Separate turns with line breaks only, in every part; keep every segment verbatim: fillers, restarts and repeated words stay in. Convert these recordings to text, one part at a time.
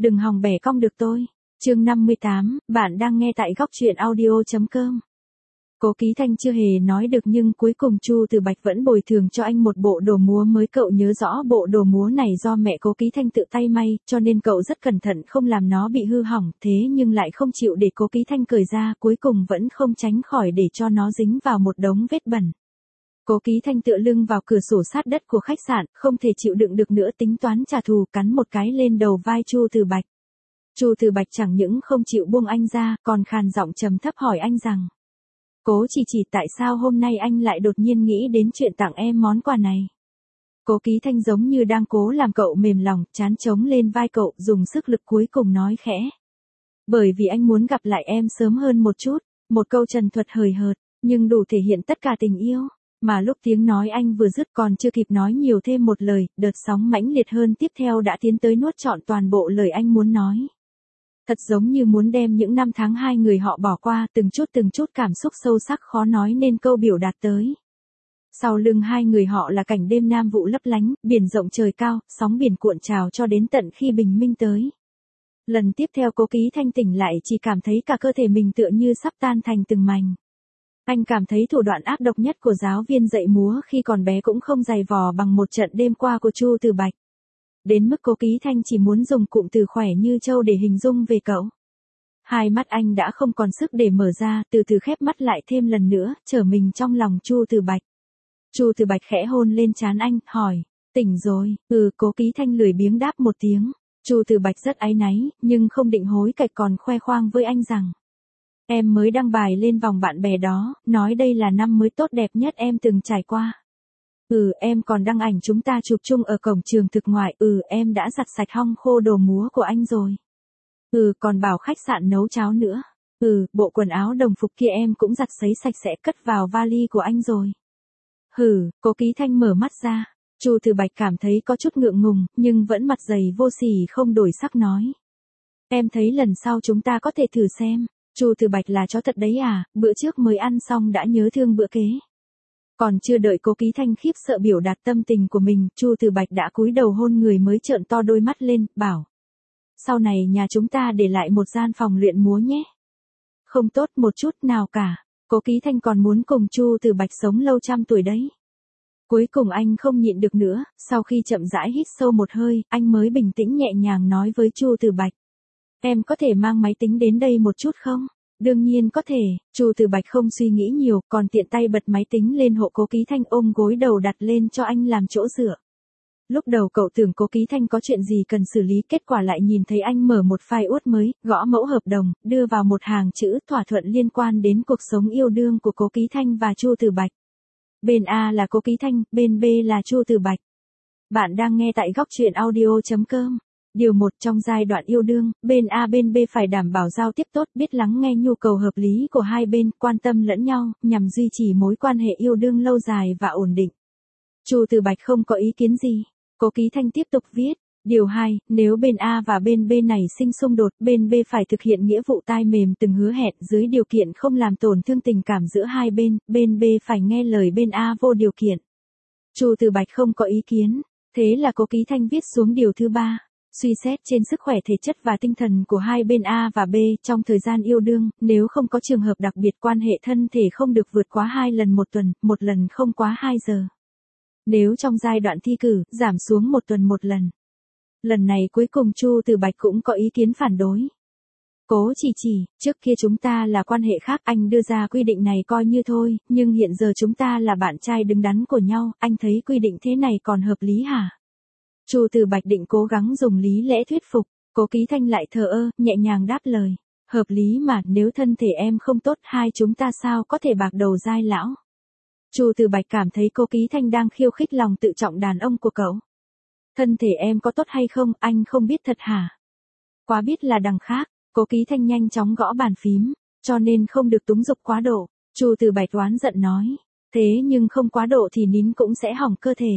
đừng hòng bẻ cong được tôi. Chương năm mươi tám, bạn đang nghe tại góc truyện audio chấm com. Cố Ký Thanh chưa hề nói được nhưng cuối cùng Chu Từ Bạch vẫn bồi thường cho anh một bộ đồ múa mới. Cậu nhớ rõ bộ đồ múa này do mẹ Cố Ký Thanh tự tay may, cho nên cậu rất cẩn thận không làm nó bị hư hỏng, thế nhưng lại không chịu để Cố Ký Thanh cởi ra, cuối cùng vẫn không tránh khỏi để cho nó dính vào một đống vết bẩn. Cố Ký Thanh tựa lưng vào cửa sổ sát đất của khách sạn, không thể chịu đựng được nữa, tính toán trả thù, cắn một cái lên đầu vai Chu Từ Bạch. Chu Từ Bạch chẳng những không chịu buông anh ra, còn khàn giọng trầm thấp hỏi anh rằng: Cố Chỉ Chỉ, tại sao hôm nay anh lại đột nhiên nghĩ đến chuyện tặng em món quà này? Cố Ký Thanh giống như đang cố làm cậu mềm lòng, trán trống lên vai cậu, dùng sức lực cuối cùng nói khẽ: Bởi vì anh muốn gặp lại em sớm hơn một chút. Một câu trần thuật hời hợt, nhưng đủ thể hiện tất cả tình yêu. Mà lúc tiếng nói anh vừa dứt còn chưa kịp nói nhiều thêm một lời, đợt sóng mãnh liệt hơn tiếp theo đã tiến tới nuốt trọn toàn bộ lời anh muốn nói. Thật giống như muốn đem những năm tháng hai người họ bỏ qua, từng chút từng chút cảm xúc sâu sắc khó nói nên câu biểu đạt tới. Sau lưng hai người họ là cảnh đêm nam vụ lấp lánh, biển rộng trời cao, sóng biển cuộn trào cho đến tận khi bình minh tới. Lần tiếp theo Cố Ký Thanh tỉnh lại chỉ cảm thấy cả cơ thể mình tựa như sắp tan thành từng mảnh. Anh cảm thấy thủ đoạn ác độc nhất của giáo viên dạy múa khi còn bé cũng không dày vò bằng một trận đêm qua của Chu Từ Bạch. Đến mức Cố Ký Thanh chỉ muốn dùng cụm từ khỏe như trâu để hình dung về cậu. Hai mắt anh đã không còn sức để mở ra, từ từ khép mắt lại thêm lần nữa, trở mình trong lòng Chu Từ Bạch. Chu Từ Bạch khẽ hôn lên trán anh, hỏi: Tỉnh rồi? Ừ, Cố Ký Thanh lười biếng đáp một tiếng. Chu Từ Bạch rất áy náy, nhưng không định hối cải, còn khoe khoang với anh rằng: Em mới đăng bài lên vòng bạn bè đó, nói đây là năm mới tốt đẹp nhất em từng trải qua. Ừ, em còn đăng ảnh chúng ta chụp chung ở cổng trường thực ngoại. Ừ, em đã giặt sạch hong khô đồ múa của anh rồi. Ừ, còn bảo khách sạn nấu cháo nữa. Ừ, bộ quần áo đồng phục kia em cũng giặt sấy sạch sẽ cất vào vali của anh rồi. Hừ, Cố Ký Thanh mở mắt ra. Chu Từ Bạch cảm thấy có chút ngượng ngùng, nhưng vẫn mặt dày vô sỉ không đổi sắc nói: Em thấy lần sau chúng ta có thể thử xem. Chu Từ Bạch là chó thật đấy à, bữa trước mới ăn xong đã nhớ thương bữa kế. Còn chưa đợi Cố Ký Thanh khiếp sợ biểu đạt tâm tình của mình, Chu Từ Bạch đã cúi đầu hôn người mới trợn to đôi mắt lên, bảo: Sau này nhà chúng ta để lại một gian phòng luyện múa nhé. Không tốt một chút nào cả, Cố Ký Thanh còn muốn cùng Chu Từ Bạch sống lâu trăm tuổi đấy. Cuối cùng anh không nhịn được nữa, sau khi chậm rãi hít sâu một hơi, anh mới bình tĩnh nhẹ nhàng nói với Chu Từ Bạch: Em có thể mang máy tính đến đây một chút không? Đương nhiên có thể. Chu Từ Bạch không suy nghĩ nhiều, còn tiện tay bật máy tính lên hộ Cố Ký Thanh, ôm gối đầu đặt lên cho anh làm chỗ dựa. Lúc đầu cậu tưởng Cố Ký Thanh có chuyện gì cần xử lý, kết quả lại nhìn thấy anh mở một file Word mới, gõ mẫu hợp đồng, đưa vào một hàng chữ thỏa thuận liên quan đến cuộc sống yêu đương của Cố Ký Thanh và Chu Từ Bạch. Bên A là Cố Ký Thanh, bên B là Chu Từ Bạch. Bạn đang nghe tại góc truyện audio chấm com. Điều một, trong giai đoạn yêu đương, bên A bên B phải đảm bảo giao tiếp tốt, biết lắng nghe nhu cầu hợp lý của hai bên, quan tâm lẫn nhau, nhằm duy trì mối quan hệ yêu đương lâu dài và ổn định. Chu Từ Bạch không có ý kiến gì. Cố Ký Thanh tiếp tục viết: Điều hai, nếu bên A và bên B này sinh xung đột, bên B phải thực hiện nghĩa vụ tai mềm từng hứa hẹn, dưới điều kiện không làm tổn thương tình cảm giữa hai bên, bên B phải nghe lời bên A vô điều kiện. Chu Từ Bạch không có ý kiến. Thế là Cố Ký Thanh viết xuống điều thứ ba. Suy xét trên sức khỏe thể chất và tinh thần của hai bên A và B trong thời gian yêu đương, nếu không có trường hợp đặc biệt, quan hệ thân thể không được vượt quá hai lần một tuần, một lần không quá hai giờ. Nếu trong giai đoạn thi cử, giảm xuống một tuần một lần. Lần này cuối cùng Chu Từ Bạch cũng có ý kiến phản đối. Cố Chỉ Chỉ, trước kia chúng ta là quan hệ khác, anh đưa ra quy định này coi như thôi, nhưng hiện giờ chúng ta là bạn trai đứng đắn của nhau, anh thấy quy định thế này còn hợp lý hả? Chu Từ Bạch định cố gắng dùng lý lẽ thuyết phục, Cố Ký Thanh lại thờ ơ, nhẹ nhàng đáp lời: Hợp lý mà, nếu thân thể em không tốt, hai chúng ta sao có thể bạc đầu dai lão? Chu Từ Bạch cảm thấy Cố Ký Thanh đang khiêu khích lòng tự trọng đàn ông của cậu. Thân thể em có tốt hay không, anh không biết thật hả? Quá biết là đằng khác. Cố Ký Thanh nhanh chóng gõ bàn phím, cho nên không được túng dục quá độ. Chu Từ Bạch oán giận nói: Thế nhưng không quá độ thì nín cũng sẽ hỏng cơ thể.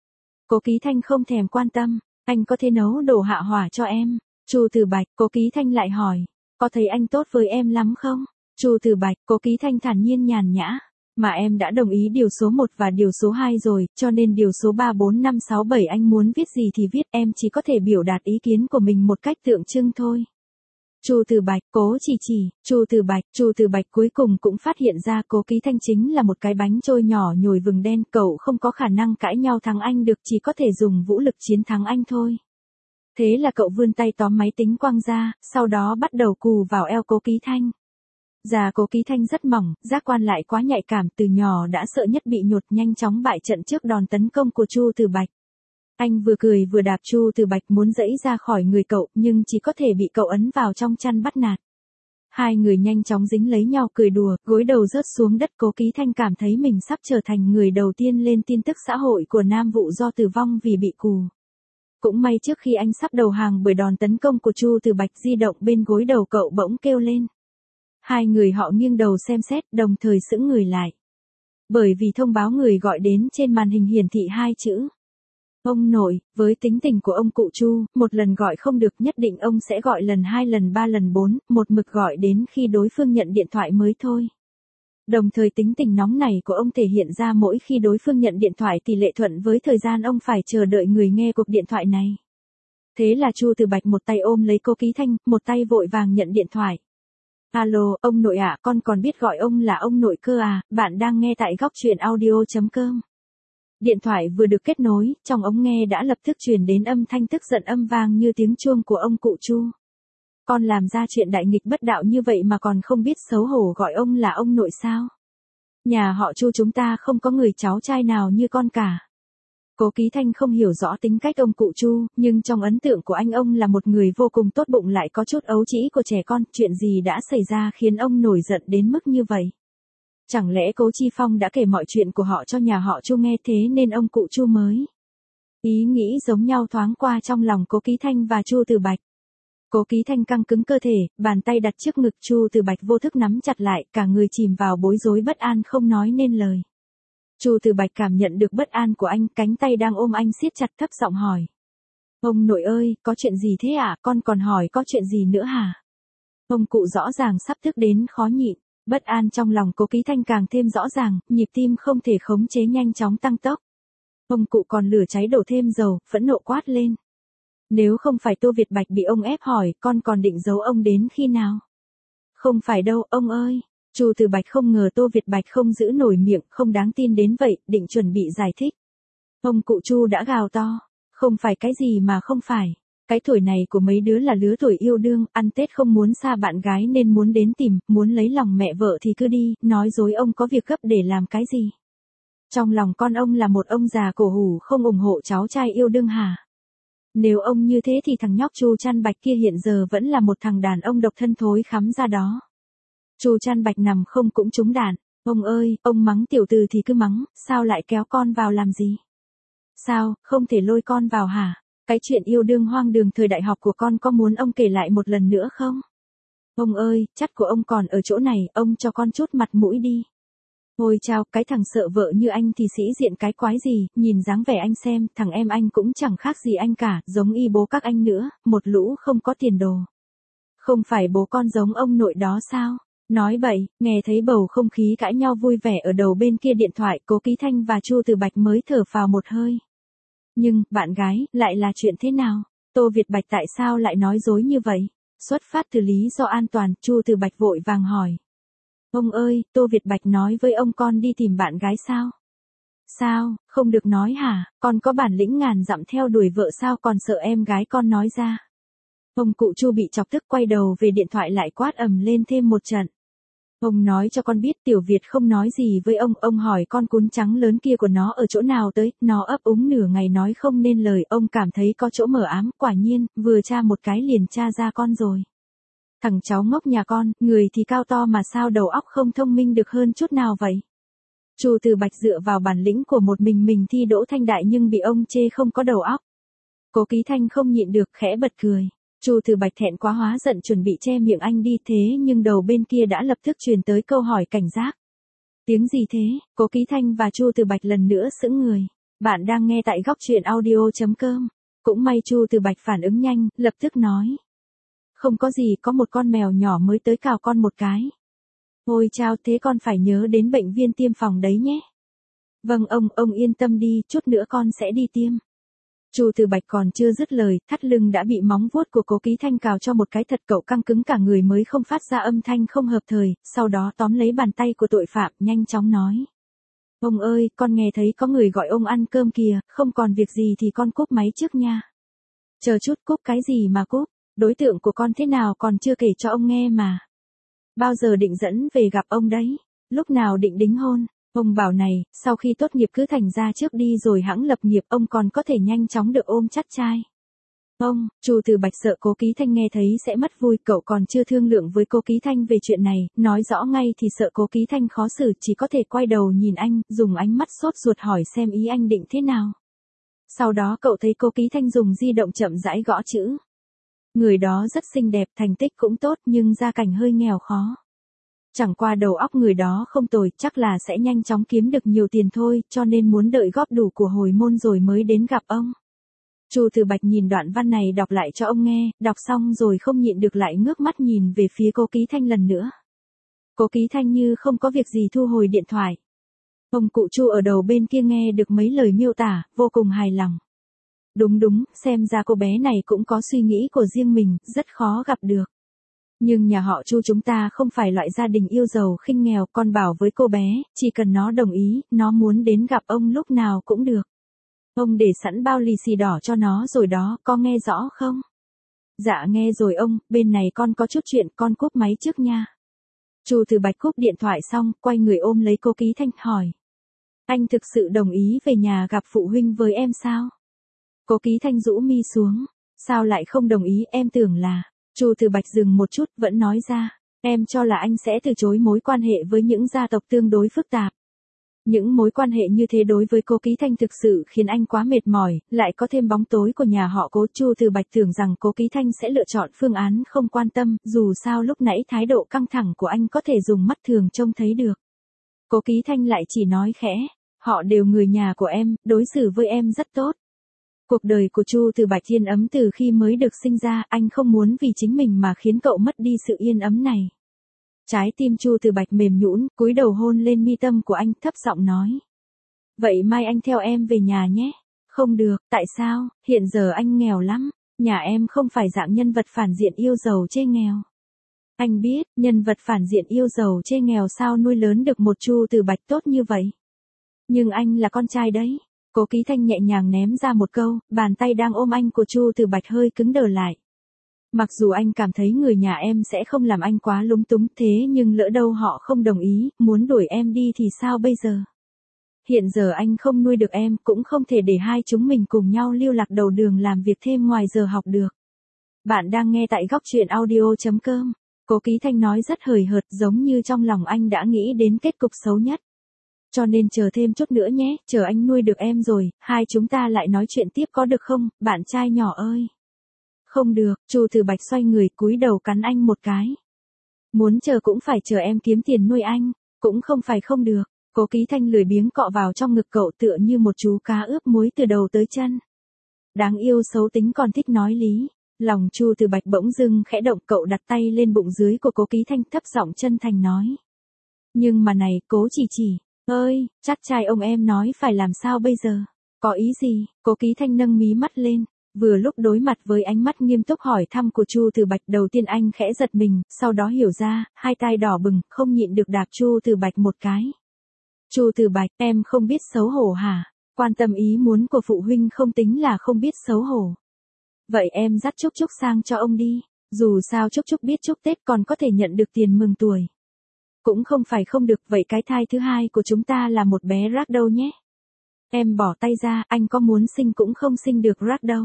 Cố Ký Thanh không thèm quan tâm: Anh có thể nấu đồ hạ hỏa cho em? Chu Từ Bạch. Cố Ký Thanh lại hỏi: Có thấy anh tốt với em lắm không? Chu Từ Bạch. Cố Ký Thanh thản nhiên nhàn nhã: Mà em đã đồng ý điều số một và điều số hai rồi, cho nên điều số ba bốn năm sáu bảy anh muốn viết gì thì viết, em chỉ có thể biểu đạt ý kiến của mình một cách tượng trưng thôi. Chu Từ Bạch, Cố Chỉ Chỉ, Chu Từ Bạch, Chu Từ Bạch cuối cùng cũng phát hiện ra Cố Ký Thanh chính là một cái bánh trôi nhỏ nhồi vừng đen, cậu không có khả năng cãi nhau thắng anh được, chỉ có thể dùng vũ lực chiến thắng anh thôi. Thế là cậu vươn tay tóm máy tính quăng ra, sau đó bắt đầu cù vào eo Cố Ký Thanh. Da Cố Ký Thanh rất mỏng, giác quan lại quá nhạy cảm, từ nhỏ đã sợ nhất bị nhột, nhanh chóng bại trận trước đòn tấn công của Chu Từ Bạch. Anh vừa cười vừa đạp Chu Từ Bạch muốn giãy ra khỏi người cậu, nhưng chỉ có thể bị cậu ấn vào trong chăn bắt nạt. Hai người nhanh chóng dính lấy nhau cười đùa, gối đầu rớt xuống đất. Cố Ký Thanh cảm thấy mình sắp trở thành người đầu tiên lên tin tức xã hội của Nam Vụ do tử vong vì bị cù. Cũng may trước khi anh sắp đầu hàng bởi đòn tấn công của Chu Từ Bạch, di động bên gối đầu cậu bỗng kêu lên. Hai người họ nghiêng đầu xem xét, đồng thời sững người lại. Bởi vì thông báo người gọi đến trên màn hình hiển thị hai chữ. Ông nội. Với tính tình của ông cụ Chu, một lần gọi không được nhất định ông sẽ gọi lần hai lần ba lần bốn, một mực gọi đến khi đối phương nhận điện thoại mới thôi. Đồng thời tính tình nóng này của ông thể hiện ra mỗi khi đối phương nhận điện thoại tỷ lệ thuận với thời gian ông phải chờ đợi người nghe cuộc điện thoại này. Thế là Chu Từ Bạch một tay ôm lấy Cố Ký Thanh, một tay vội vàng nhận điện thoại. Alo, ông nội ạ, à, con còn biết gọi ông là ông nội cơ à, bạn đang nghe tại góc truyện audio.com. Điện thoại vừa được kết nối, trong ống nghe đã lập tức truyền đến âm thanh tức giận âm vang như tiếng chuông của ông cụ Chu. Con làm ra chuyện đại nghịch bất đạo như vậy mà còn không biết xấu hổ gọi ông là ông nội sao? Nhà họ Chu chúng ta không có người cháu trai nào như con cả. Cố Ký Thanh không hiểu rõ tính cách ông cụ Chu, nhưng trong ấn tượng của anh ông là một người vô cùng tốt bụng lại có chút ấu trĩ của trẻ con, chuyện gì đã xảy ra khiến ông nổi giận đến mức như vậy? Chẳng lẽ Cố Chi Phong đã kể mọi chuyện của họ cho nhà họ Chu nghe thế nên ông cụ Chu mới? Ý nghĩ giống nhau thoáng qua trong lòng Cố Ký Thanh và Chu Từ Bạch. Cố Ký Thanh căng cứng cơ thể, bàn tay đặt trước ngực, Chu Từ Bạch vô thức nắm chặt lại, cả người chìm vào bối rối bất an không nói nên lời. Chu Từ Bạch cảm nhận được bất an của anh, cánh tay đang ôm anh siết chặt, thấp giọng hỏi. Ông nội ơi, có chuyện gì thế ạ, à? Con còn hỏi có chuyện gì nữa hả? Ông cụ rõ ràng sắp tức đến khó nhịn, bất an trong lòng Cố Ký Thanh càng thêm rõ ràng, nhịp tim không thể khống chế nhanh chóng tăng tốc. Ông cụ còn lửa cháy đổ thêm dầu, phẫn nộ quát lên. Nếu không phải Tô Việt Bạch bị ông ép hỏi, con còn định giấu ông đến khi nào? Không phải đâu, ông ơi. Chu Từ Bạch không ngờ Tô Việt Bạch không giữ nổi miệng, không đáng tin đến vậy, định chuẩn bị giải thích. Ông cụ Chu đã gào to. Không phải cái gì mà không phải. Cái tuổi này của mấy đứa là lứa tuổi yêu đương, ăn Tết không muốn xa bạn gái nên muốn đến tìm, muốn lấy lòng mẹ vợ thì cứ đi, nói dối ông có việc gấp để làm cái gì? Trong lòng con ông là một ông già cổ hủ không ủng hộ cháu trai yêu đương hả? Nếu ông như thế thì thằng nhóc Chu Trăn Bạch kia hiện giờ vẫn là một thằng đàn ông độc thân thối khắm ra đó. Chu Trăn Bạch nằm không cũng trúng đạn. Ông ơi, ông mắng tiểu tử thì cứ mắng, sao lại kéo con vào làm gì? Sao, không thể lôi con vào hả? Cái chuyện yêu đương hoang đường thời đại học của con có muốn ông kể lại một lần nữa không? Ông ơi, chắt của ông còn ở chỗ này, ông cho con chút mặt mũi đi. Ôi chao, cái thằng sợ vợ như anh thì sĩ diện cái quái gì, nhìn dáng vẻ anh xem, thằng em anh cũng chẳng khác gì anh cả, giống y bố các anh nữa, một lũ không có tiền đồ. Không phải bố con giống ông nội đó sao? Nói bậy, nghe thấy bầu không khí cãi nhau vui vẻ ở đầu bên kia điện thoại, Cố Ký Thanh và Chu Từ Bạch mới thở phào một hơi. Nhưng, bạn gái, lại là chuyện thế nào? Tô Việt Bạch tại sao lại nói dối như vậy? Xuất phát từ lý do an toàn, Chu Từ Bạch vội vàng hỏi. Ông ơi, Tô Việt Bạch nói với ông con đi tìm bạn gái sao? Sao, không được nói hả? Con có bản lĩnh ngàn dặm theo đuổi vợ sao còn sợ em gái con nói ra? Ông cụ Chu bị chọc tức quay đầu về điện thoại lại quát ầm lên thêm một trận. Ông nói cho con biết Tiểu Việt không nói gì với ông, ông hỏi con cún trắng lớn kia của nó ở chỗ nào tới, nó ấp úng nửa ngày nói không nên lời, ông cảm thấy có chỗ mờ ám, quả nhiên, vừa tra một cái liền tra ra con rồi. Thằng cháu ngốc nhà con, người thì cao to mà sao đầu óc không thông minh được hơn chút nào vậy? Chu Từ Bạch dựa vào bản lĩnh của một mình mình thi đỗ thanh đại nhưng bị ông chê không có đầu óc. Cố Ký Thanh không nhịn được khẽ bật cười. Chu Từ Bạch thẹn quá hóa giận chuẩn bị che miệng anh đi thế nhưng đầu bên kia đã lập tức truyền tới câu hỏi cảnh giác. Tiếng gì thế? Cố Ký Thanh và Chu Từ Bạch lần nữa sững người. Bạn đang nghe tại góc truyện audio.com. Cũng may Chu Từ Bạch phản ứng nhanh, lập tức nói. Không có gì, có một con mèo nhỏ mới tới cào con một cái. Ôi chao, thế con phải nhớ đến bệnh viên tiêm phòng đấy nhé. Vâng ông, ông yên tâm đi, chút nữa con sẽ đi tiêm. Chu Từ Bạch còn chưa dứt lời, thắt lưng đã bị móng vuốt của Cố Ký Thanh cào cho một cái thật cậu căng cứng cả người mới không phát ra âm thanh không hợp thời, sau đó tóm lấy bàn tay của tội phạm, nhanh chóng nói. Ông ơi, con nghe thấy có người gọi ông ăn cơm kìa, không còn việc gì thì con cúp máy trước nha. Chờ chút, cúp cái gì mà cúp, đối tượng của con thế nào còn chưa kể cho ông nghe mà. Bao giờ định dẫn về gặp ông đấy, lúc nào định đính hôn. Ông bảo này, sau khi tốt nghiệp cứ thành ra trước đi rồi hẵng lập nghiệp, ông còn có thể nhanh chóng được ôm chắt trai. Ông, Chu Từ Bạch sợ Cố Ký Thanh nghe thấy sẽ mất vui, cậu còn chưa thương lượng với Cố Ký Thanh về chuyện này, nói rõ ngay thì sợ Cố Ký Thanh khó xử, chỉ có thể quay đầu nhìn anh, dùng ánh mắt sốt ruột hỏi xem ý anh định thế nào. Sau đó cậu thấy Cố Ký Thanh dùng di động chậm rãi gõ chữ. Người đó rất xinh đẹp, thành tích cũng tốt nhưng gia cảnh hơi nghèo khó. Chẳng qua đầu óc người đó không tồi, chắc là sẽ nhanh chóng kiếm được nhiều tiền thôi, cho nên muốn đợi góp đủ của hồi môn rồi mới đến gặp ông. Chu Từ Bạch nhìn đoạn văn này đọc lại cho ông nghe, đọc xong rồi không nhịn được lại ngước mắt nhìn về phía Cố Ký Thanh lần nữa. Cố Ký Thanh như không có việc gì thu hồi điện thoại. Ông cụ Chu ở đầu bên kia nghe được mấy lời miêu tả, vô cùng hài lòng. Đúng đúng, xem ra cô bé này cũng có suy nghĩ của riêng mình, rất khó gặp được. Nhưng nhà họ Chu chúng ta không phải loại gia đình yêu giàu khinh nghèo, con bảo với cô bé, chỉ cần nó đồng ý, nó muốn đến gặp ông lúc nào cũng được. Ông để sẵn bao lì xì đỏ cho nó rồi đó, có nghe rõ không? Dạ nghe rồi ông, bên này con có chút chuyện, con cúp máy trước nha. Chu Từ Bạch cúp điện thoại xong, quay người ôm lấy Cố Ký Thanh, hỏi. Anh thực sự đồng ý về nhà gặp phụ huynh với em sao? Cố Ký Thanh rũ mi xuống. Sao lại không đồng ý, em tưởng là... Chu Từ Bạch dừng một chút, vẫn nói ra, em cho là anh sẽ từ chối mối quan hệ với những gia tộc tương đối phức tạp. Những mối quan hệ như thế đối với Cố Ký Thanh thực sự khiến anh quá mệt mỏi, lại có thêm bóng tối của nhà họ Cố. Chu Từ Bạch tưởng rằng Cố Ký Thanh sẽ lựa chọn phương án không quan tâm, dù sao lúc nãy thái độ căng thẳng của anh có thể dùng mắt thường trông thấy được. Cố Ký Thanh lại chỉ nói khẽ, họ đều người nhà của em, đối xử với em rất tốt. Cuộc đời của Chu Từ Bạch yên ấm từ khi mới được sinh ra, anh không muốn vì chính mình mà khiến cậu mất đi sự yên ấm này. Trái tim Chu Từ Bạch mềm nhũn, cúi đầu hôn lên mi tâm của anh, thấp giọng nói. Vậy mai anh theo em về nhà nhé. Không được, tại sao, hiện giờ anh nghèo lắm, nhà em không phải dạng nhân vật phản diện yêu giàu chê nghèo. Anh biết, nhân vật phản diện yêu giàu chê nghèo sao nuôi lớn được một Chu Từ Bạch tốt như vậy. Nhưng anh là con trai đấy. Cố Ký Thanh nhẹ nhàng ném ra một câu, bàn tay đang ôm anh của Chu Từ Bạch hơi cứng đờ lại. Mặc dù anh cảm thấy người nhà em sẽ không làm anh quá lúng túng, thế nhưng lỡ đâu họ không đồng ý, muốn đuổi em đi thì sao bây giờ? Hiện giờ anh không nuôi được em, cũng không thể để hai chúng mình cùng nhau lưu lạc đầu đường làm việc thêm ngoài giờ học được. Bạn đang nghe tại góc truyện audio chấm com. Cố Ký Thanh nói rất hời hợt, giống như trong lòng anh đã nghĩ đến kết cục xấu nhất. Cho nên chờ thêm chút nữa nhé, chờ anh nuôi được em rồi, hai chúng ta lại nói chuyện tiếp có được không, bạn trai nhỏ ơi. Không được, Chu Từ Bạch xoay người cúi đầu cắn anh một cái. Muốn chờ cũng phải chờ em kiếm tiền nuôi anh, cũng không phải không được. Cố Ký Thanh lười biếng cọ vào trong ngực cậu tựa như một chú cá ướp muối từ đầu tới chân. Đáng yêu xấu tính còn thích nói lý. Lòng Chu Từ Bạch bỗng dưng khẽ động, cậu đặt tay lên bụng dưới của Cố Ký Thanh, thấp giọng chân thành nói. Nhưng mà này, Cố chỉ chỉ. Ơi, chắc trai ông em nói phải làm sao bây giờ? Có ý gì? Cố Ký Thanh nâng mí mắt lên, vừa lúc đối mặt với ánh mắt nghiêm túc hỏi thăm của Chu Từ Bạch, đầu tiên anh khẽ giật mình, sau đó hiểu ra, hai tai đỏ bừng, không nhịn được đạp Chu Từ Bạch một cái. Chu Từ Bạch, em không biết xấu hổ hả? Quan tâm ý muốn của phụ huynh không tính là không biết xấu hổ. Vậy em dắt Trúc Trúc sang cho ông đi, dù sao Trúc Trúc biết chúc Tết còn có thể nhận được tiền mừng tuổi. Cũng không phải không được, vậy cái thai thứ hai của chúng ta là một bé rác đâu nhé. Em bỏ tay ra, anh có muốn sinh cũng không sinh được rác đâu.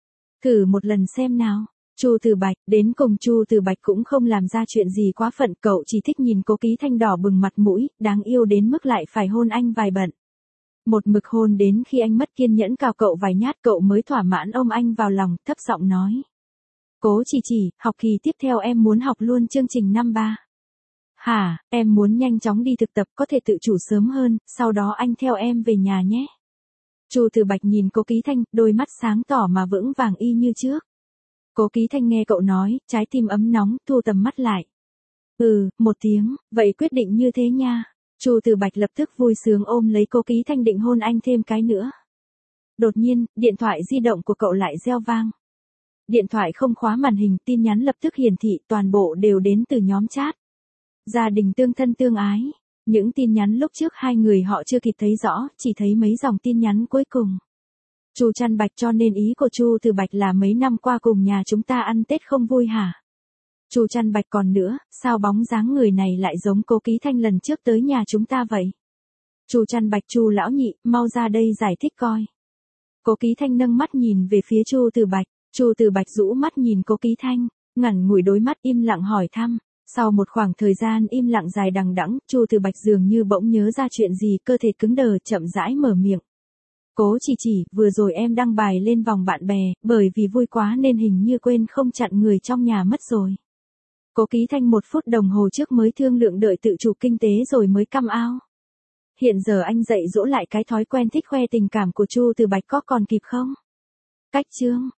Thử một lần xem nào. Chu Từ Bạch, đến cùng Chu Từ Bạch cũng không làm ra chuyện gì quá phận, cậu chỉ thích nhìn Cố Ký Thanh đỏ bừng mặt mũi, đáng yêu đến mức lại phải hôn anh vài bận. Một mực hôn đến khi anh mất kiên nhẫn cào cậu vài nhát, cậu mới thỏa mãn ôm anh vào lòng, thấp giọng nói. Cố chỉ chỉ, học kỳ tiếp theo em muốn học luôn chương trình năm ba. Hả, em muốn nhanh chóng đi thực tập, có thể tự chủ sớm hơn, sau đó anh theo em về nhà nhé. Chu Từ Bạch nhìn Cố Ký Thanh, đôi mắt sáng tỏ mà vững vàng y như trước. Cố Ký Thanh nghe cậu nói, trái tim ấm nóng, thu tầm mắt lại. Ừ, một tiếng, vậy quyết định như thế nha. Chu Từ Bạch lập tức vui sướng ôm lấy Cố Ký Thanh định hôn anh thêm cái nữa. Đột nhiên, điện thoại di động của cậu lại reo vang. Điện thoại không khóa màn hình, tin nhắn lập tức hiển thị, toàn bộ đều đến từ nhóm chat. Gia đình tương thân tương ái. Những tin nhắn lúc trước hai người họ chưa kịp thấy rõ, chỉ thấy mấy dòng tin nhắn cuối cùng. Chu Trăn Bạch, cho nên ý của Chu Từ Bạch là mấy năm qua cùng nhà chúng ta ăn Tết không vui hả? Chu Trăn Bạch, còn nữa, sao bóng dáng người này lại giống Cố Ký Thanh lần trước tới nhà chúng ta vậy? Chu Trăn Bạch, Chu lão nhị, mau ra đây giải thích coi. Cố Ký Thanh nâng mắt nhìn về phía Chu Từ Bạch, Chu Từ Bạch rũ mắt nhìn Cố Ký Thanh, ngẩn ngủi đôi mắt im lặng hỏi thăm. Sau một khoảng thời gian im lặng dài đằng đẵng, Chu Từ Bạch dường như bỗng nhớ ra chuyện gì, cơ thể cứng đờ, chậm rãi mở miệng. Cố chỉ chỉ, vừa rồi em đăng bài lên vòng bạn bè, bởi vì vui quá nên hình như quên không chặn người trong nhà mất rồi. Cố Ký Thanh một phút đồng hồ trước mới thương lượng đợi tự chủ kinh tế rồi mới căm ao. Hiện giờ anh dạy dỗ lại cái thói quen thích khoe tình cảm của Chu Từ Bạch có còn kịp không? Cách chương